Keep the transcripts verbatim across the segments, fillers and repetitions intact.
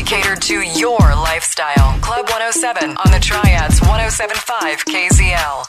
catered to your lifestyle. Club one oh seven on the Triads one oh seven point five K Z L.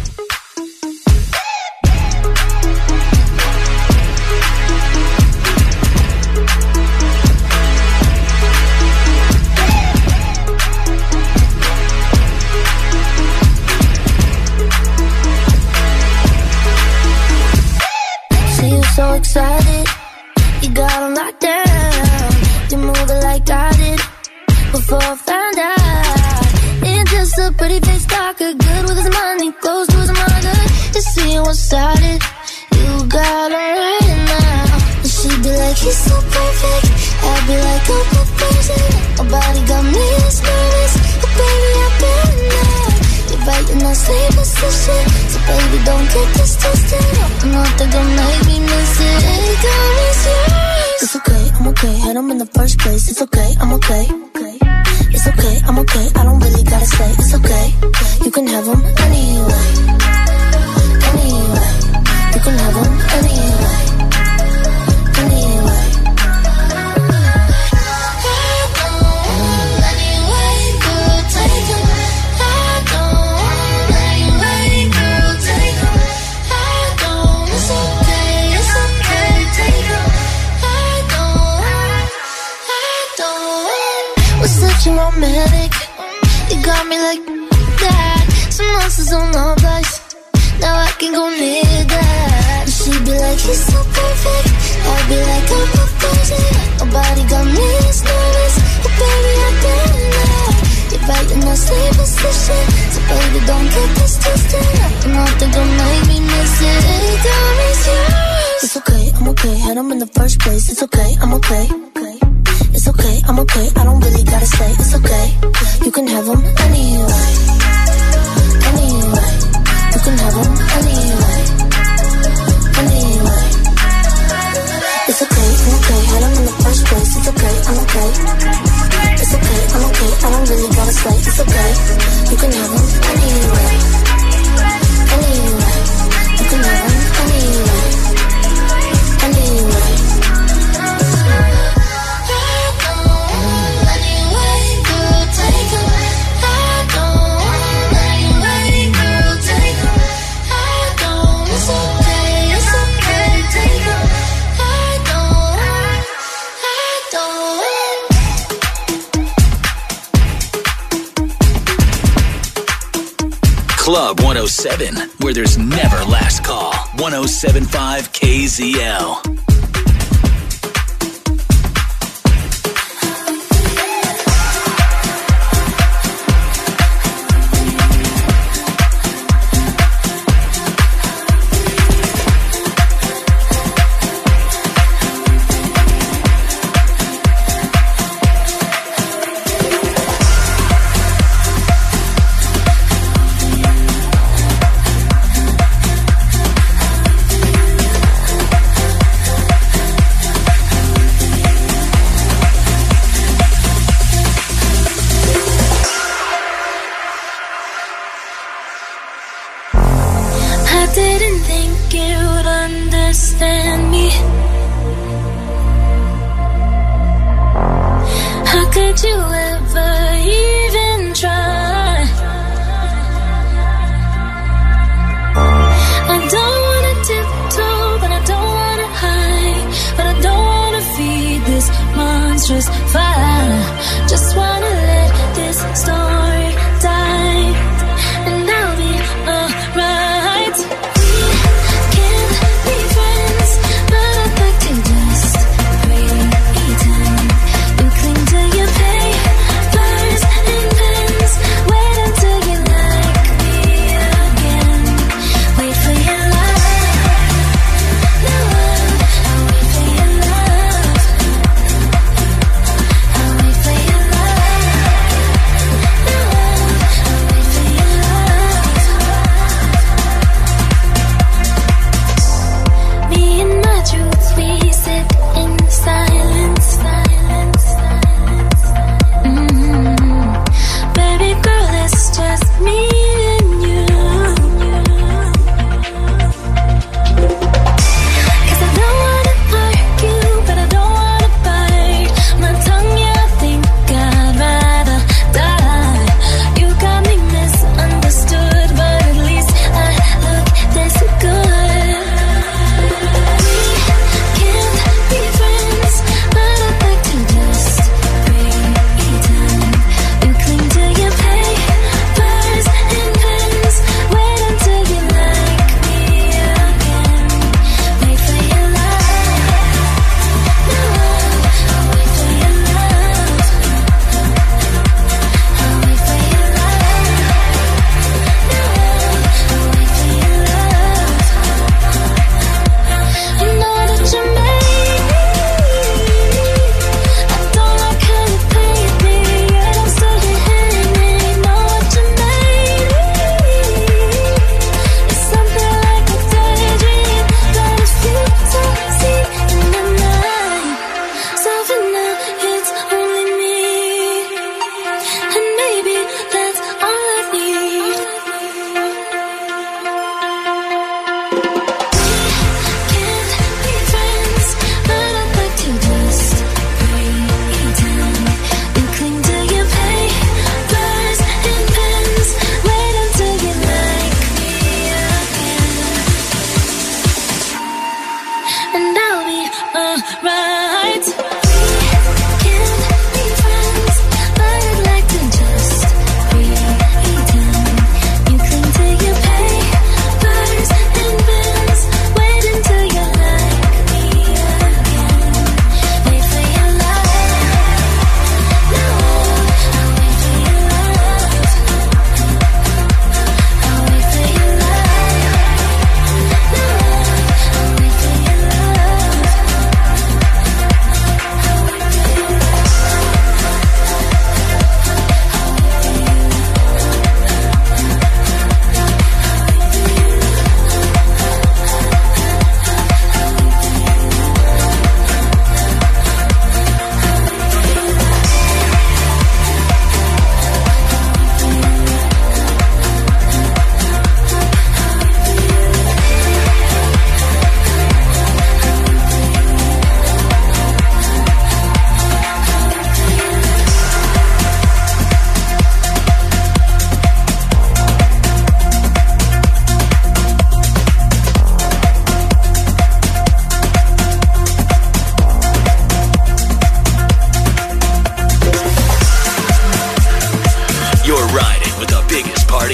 See you so excited, you got on locked down. You move it like I did before I found out. It's just a pretty face talker, good with his money, close to his mother. You see what started, you got her right now. And she'd be like, he's so perfect, I'd be like, oh, what crazy. Nobody got me as nervous, but baby, I've been there. You're right in that same position, so baby, don't get this twisted. Nothing gonna make me miss it, it got me serious. It's okay, I'm okay, had him in the first place. It's okay, I'm okay. It's okay, I'm okay, I don't really gotta say. It's okay, you can have him anyway. Anyway, you can have him anyway. Anyway. Romantic, you got me like that. Some monsters on the place, now I can go near that. And she'd be like, he's so perfect, I'd be like, I'm not crazy. Nobody got me as nervous, but baby, I've been there. You're right in that same position, so baby, don't get this twisted. Nothing gonna make me miss it, it got me serious. It's okay, I'm okay, had him in the first place. It's okay, I'm okay. It's okay, I'm okay, I don't really gotta say. It's okay, you can have him anyway. Anyway, you can have him anyway. Anyway. It's okay, I'm okay, had him in the first place. It's okay, I'm okay. It's okay, I'm okay, I don't really gotta say. It's okay, you can have him anyway. Anyway, you can have him anyway. Anyway. Club one oh seven, where there's never last call. one oh seven point five K Z L.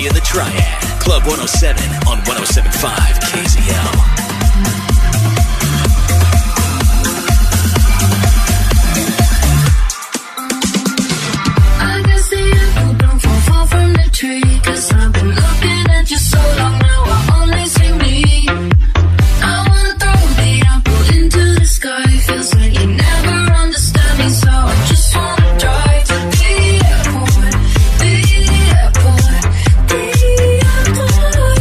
Day in the Triad. Club one oh seven on one oh seven point five K Z L. Cause I've been looking at you so long now, I only see me. I wanna throw the apple into the sky. Feels like you never understand me, so I just wanna drive to the airport, the airport, the airport,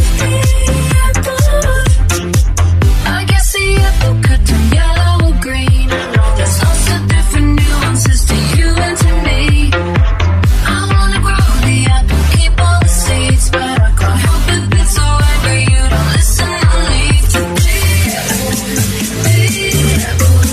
the airport. I guess the apple could turn yellow or green. I know there's lots of different nuances to you and to me. I wanna grow the apple, keep all the seeds, but I can't help it, being so angry you don't listen or leave to the airport, the airport,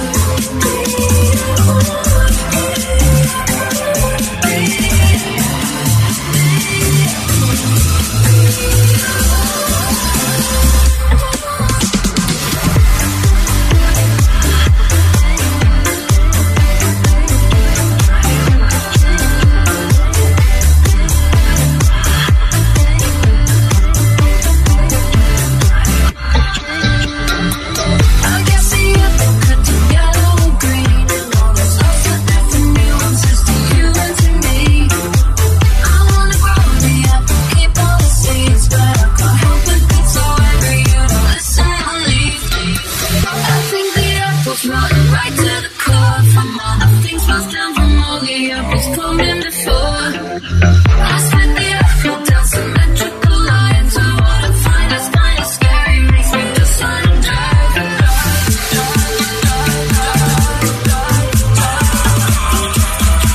I guess the apple could turn yellow or green. I know there's lots of different nuances to you and to me. I wanna grow the apple, keep all the seeds, but I can't help it, being so angry you don't listen or leave. I think the apple's rotten right to the core. From all the things passed down from all the apples coming before. I split the apple down symmetrical lines. I wanna find that's kinda scary, makes me just wanna drive, drive, drive, drive, drive, drive, drive.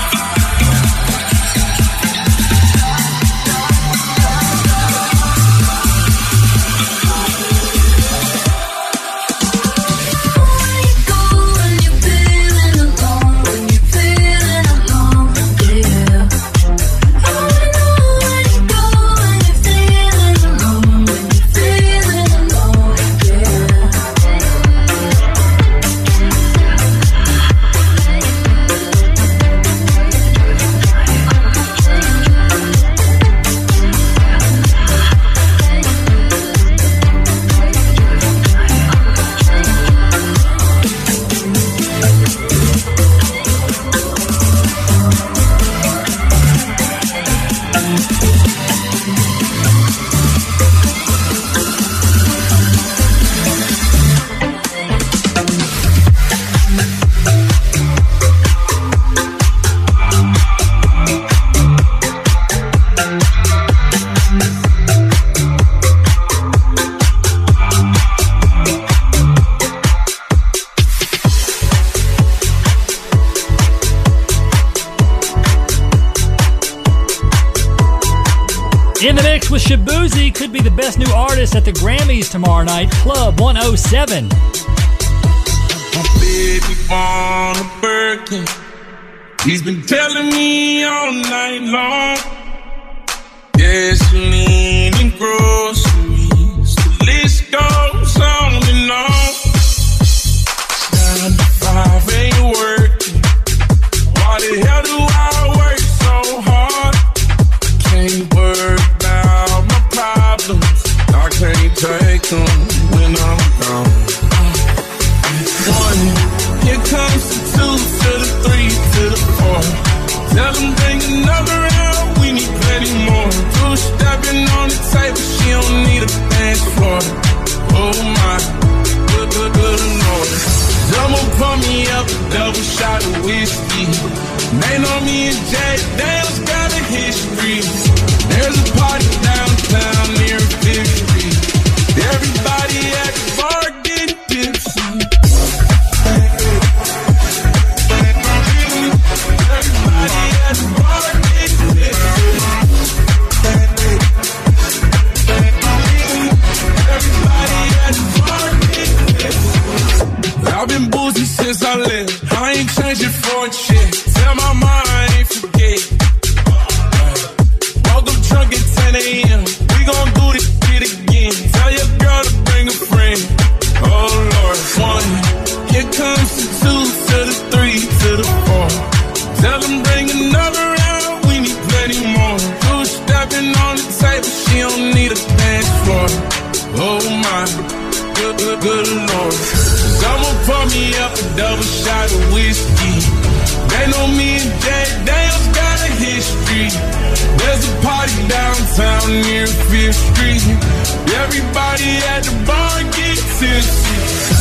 When you go, when you're feeling alone, when you're feeling alone, yeah. I wanna know when you go, when you're feeling alone, when you're feeling alone, yeah. In the mix with Shabuzi, could be the best new artist at the Grammys tomorrow night. Club one oh seven. My baby on a Birkin. He's been telling me all night long. Gasoline and groceries. The list goes on and on. Nine to five ain't working. Why the hell do I work so hard? Can't worry about my problems. I can't take them when I'm gone. One, here comes the two to the three to the four. Tell them bring another round, we need plenty more. Two stepping on the table, she don't need a dance floor. Oh my, good, good, good Lord. Double pump me up, double shot of whiskey. They know me and Jack Daniels got a history. There's a party downtown near Fifth Street. Everybody at the bar getting tipsy. Everybody at the bar getting tipsy. Everybody at the bar getting tipsy. I've been boozy since I left. I ain't changing for a chick. Tell my mind I ain't forget. Woke up drunk at ten a.m. We gon' do this shit again. Tell your girl to bring a friend. Oh Lord, one. Here comes the two to the three to the four. Tell them bring another round. We need plenty more. Two stepping on the table. She Oh my, good, good, good Lord. I'ma pour me up a double shot of whiskey. They know me and Jack Daniels got a history. There's a party downtown near Fifth Street. Everybody at the bar get tipsy.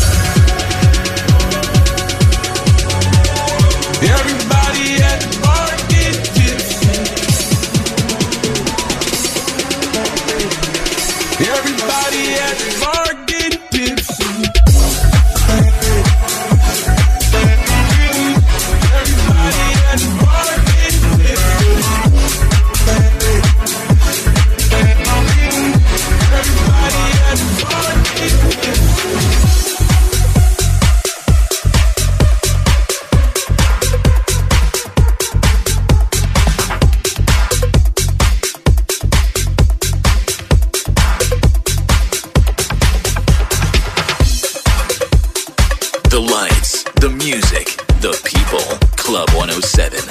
Everybody at the bar get tipsy. Everybody at the bar get tipsy. Everybody at the bar get tipsy. Everybody at the bar get tipsy. The lights, the music, the people. Club one oh seven.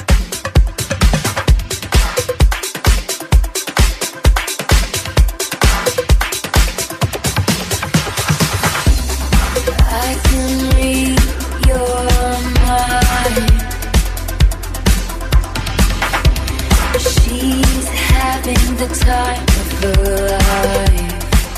I can read your mind. She's having the time of her life.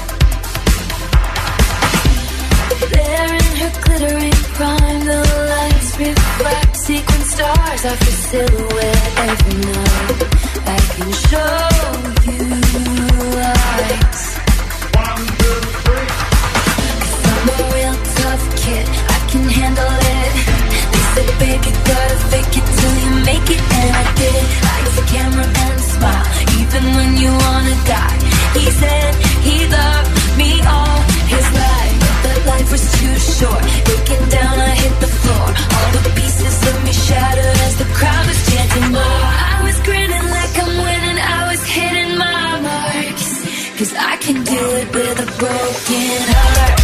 There in her glittering prime, the lights reflect sequin stars off her silhouette every night. I can show you lights. One, two, three. 'Cause I'm a real tough kid, I can handle it. They said, baby, gotta fake it till you make it, and I did. Lights, the camera, and smile, even when you wanna die. He said he loved me all his life, but life was too short. Breaking down, I hit the floor. All the pieces of me shattered as the crowd was chanting more. I was grinning like I'm winning, I was hitting my marks. 'Cause I can do it with a broken heart.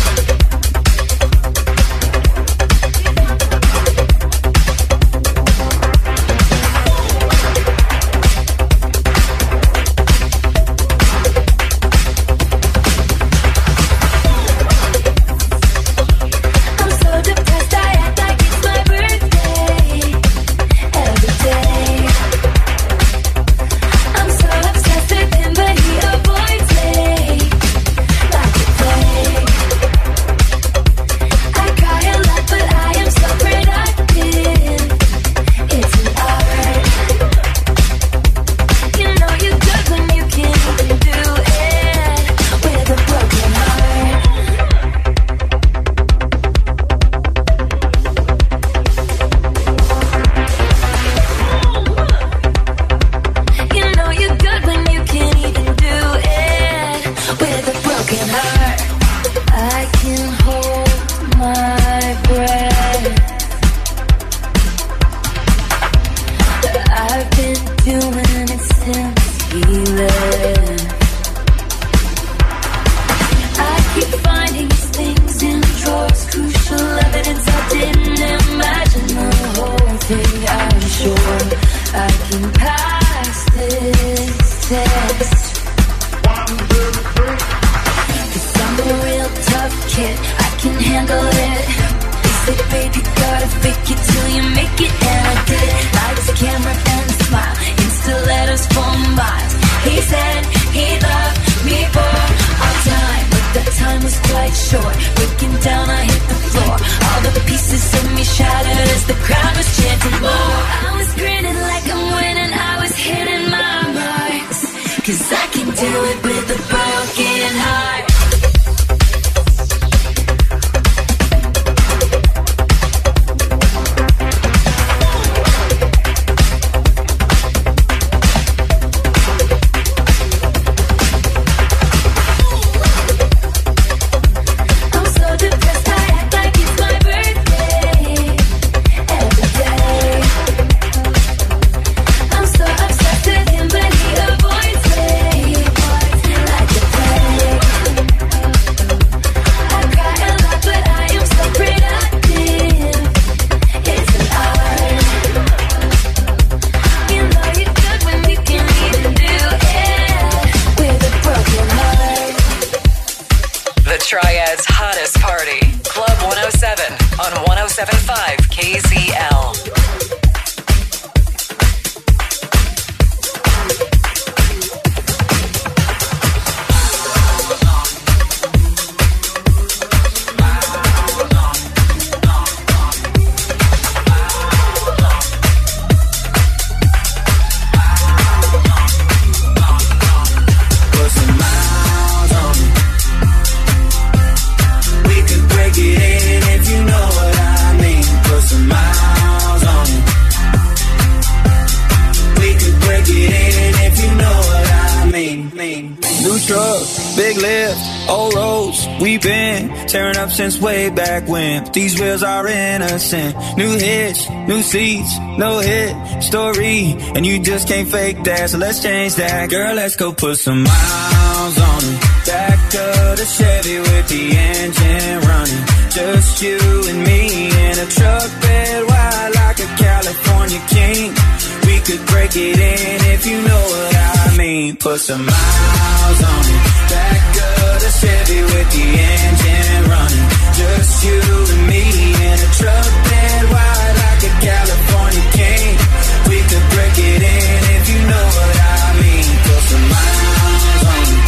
truck, big lift, old roads. We've been tearing up since way back when. These wheels are innocent. New hits, new seats, no hit story, and you just can't fake that. So let's change that, girl. Let's go put some miles on it. Back of the Chevy with the engine running. Just you and me in a truck bed wide like a California king. We could break it in if you know what I mean. Put some miles on it. Back of the Chevy with the engine running. Just you and me in a truck bed wide like a California king. We could break it in if you know what I mean. Put some miles on it.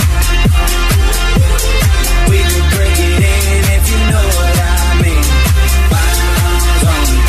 We could break it in if you know what I mean. Miles on it.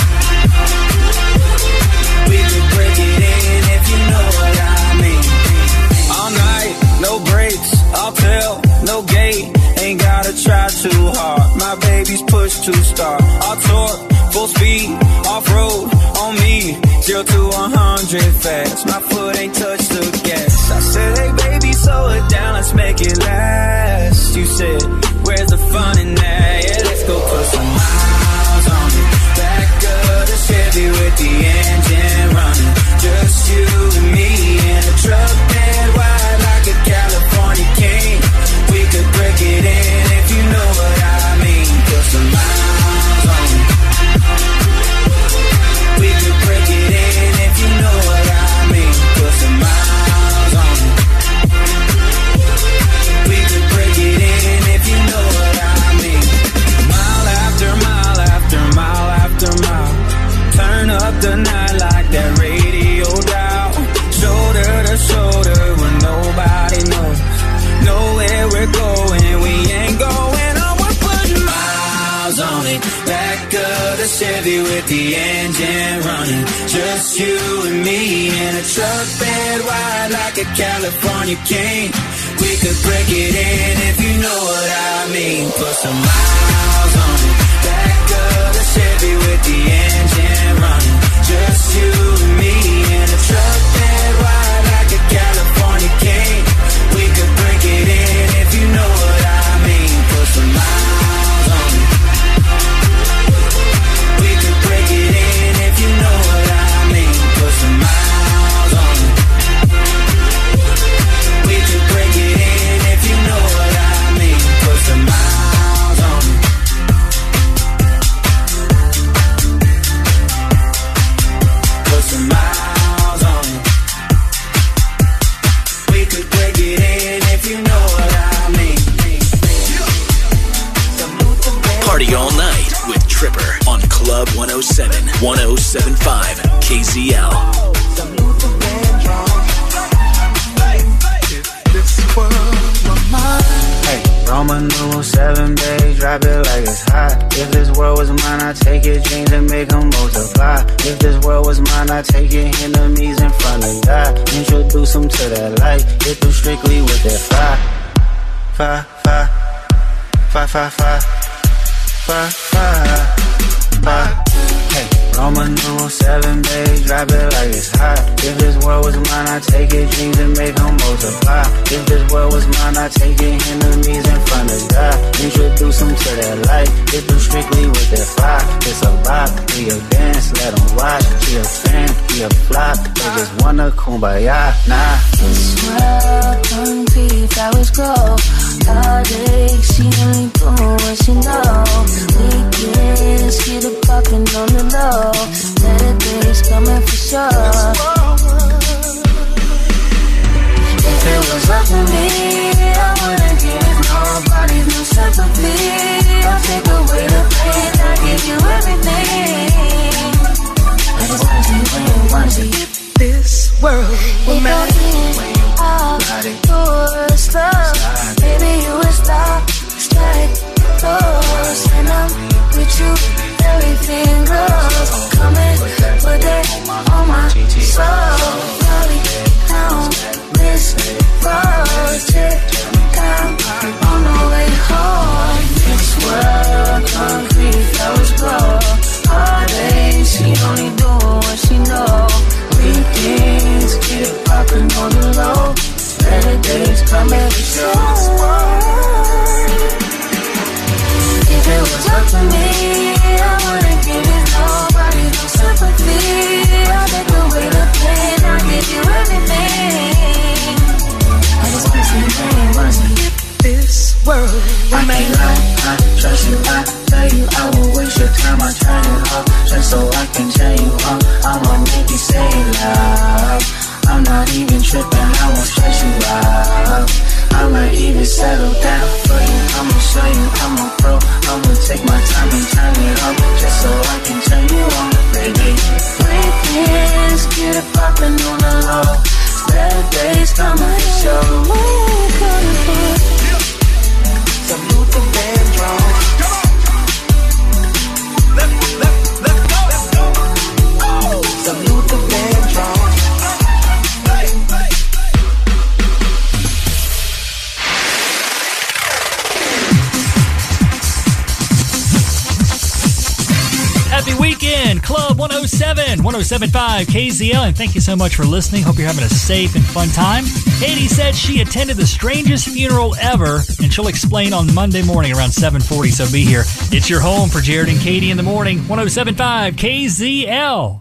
We could break it in if you know what I mean. All night, no brakes, I'll tell, no gate. Ain't gotta try too hard. My baby's push to start. I'll torque, full speed, off-road, on me. Zero to one hundred fast. My foot ain't touched the gas. I said, hey baby, slow it down, let's make it last. You said, where's the fun in that? Yeah, let's go put some miles on it. Back of the Chevy with the engine running. Just you and me in a truck bed wide like a California king. We could break it in if you know what I mean. Put some miles on it. We could break it in if you know what I mean. Put some miles on it. We could break it in if you know what I mean. Mile after mile after mile after mile. Turn up the night like that radio dial. Shoulder to shoulder when nobody knows. Know where we're going, we ain't going on. We're putting miles on it. Back of the Chevy with the engine running. Just you and me in a truck bed wide like a California king. We could break it in if you know what I mean. Put some miles on it. Back of the Chevy with the engine running. Just you and me in a truck bed wide like a California king. We could break it in if you know what I mean. Put some miles on it. We could break it in if you know what I mean. Put some miles on it. We could break it in if you know what I mean. Put some miles on it. Put some miles on it. We could break it in if you know what I mean. Party all night with Tripper on Club one oh seven, one oh seven point five K Z L. Roman numeral seven, babe, drop it like it's hot. If this world was mine, I'd take your dreams and make them multiply. If this world was mine, I'd take your enemies in front of God. Introduce them to that light, hit them strictly with that fire. Fire, fire, fire, fire, fire, fire, fire, fire. Hey, Roman numeral seven, babe, drop it like it's hot. If this world was mine, I'd take your dreams and make them multiply. If this world was mine, I'd take your enemies in front of God. Introduce them to that light, hit them strictly with that fire. It's a rock, we a dance, let them watch. Be a fan, be a flock, they just wanna kumbaya, nah. This world concrete, flowers grow. All day, she only doing what she know. Weekends, get it poppin' on the low. Better days coming for sure. If it was up to me, I wouldn't give nobody no sympathy. I'll take away the pain, I'll give you everything. I just want you when you want to. If this world were mine, all yours love. Baby, you would stop, strike, close. And I'm with you, everything goes. Come and put that on my soul. Probably down this road. Check down on the way home. This world, concrete, flowers grow. All day, she only doing what she know. Weekends, get it poppin' on the low. Better days coming for sure. If it was up to me, I wouldn't give it nobody no sympathy. I'll take away the pain, I'll give you everything. I just wanna see you playing, wanna see you. This world, I can't lie, I trust you, I tell you I won't waste your time, I turn it off, just so I can tell you uh, I'ma make you say love. I'm not even tripping, I won't stress you out. I might even settle down for you, I'ma show you I'm a pro. I'ma take my time and turn it up, just so I can turn you on, baby. Weekends, get it poppin' on the low. Better days coming for sure. Where you coming from? Salute the band drum. Let, let, let's go. Let's go. Oh. Salute the band drum. Hey, hey. Happy weekend, Club one oh seven, one oh seven point five K Z L, and thank you so much for listening. Hope you're having a safe and fun time. Katie said she attended the strangest funeral ever, and she'll explain on Monday morning around seven forty, so be here. It's your home for Jared and Katie in the morning, one oh seven point five K Z L.